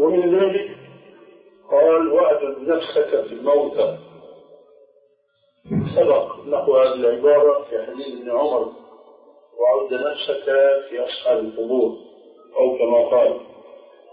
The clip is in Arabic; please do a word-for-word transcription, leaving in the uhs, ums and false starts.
ومن ذلك قال واعبد نفسك في الموتى، سبق نحو هذه العبارة في حديث ابن عمر: وعد نفسك في أصحاب القبور، أو كما قال.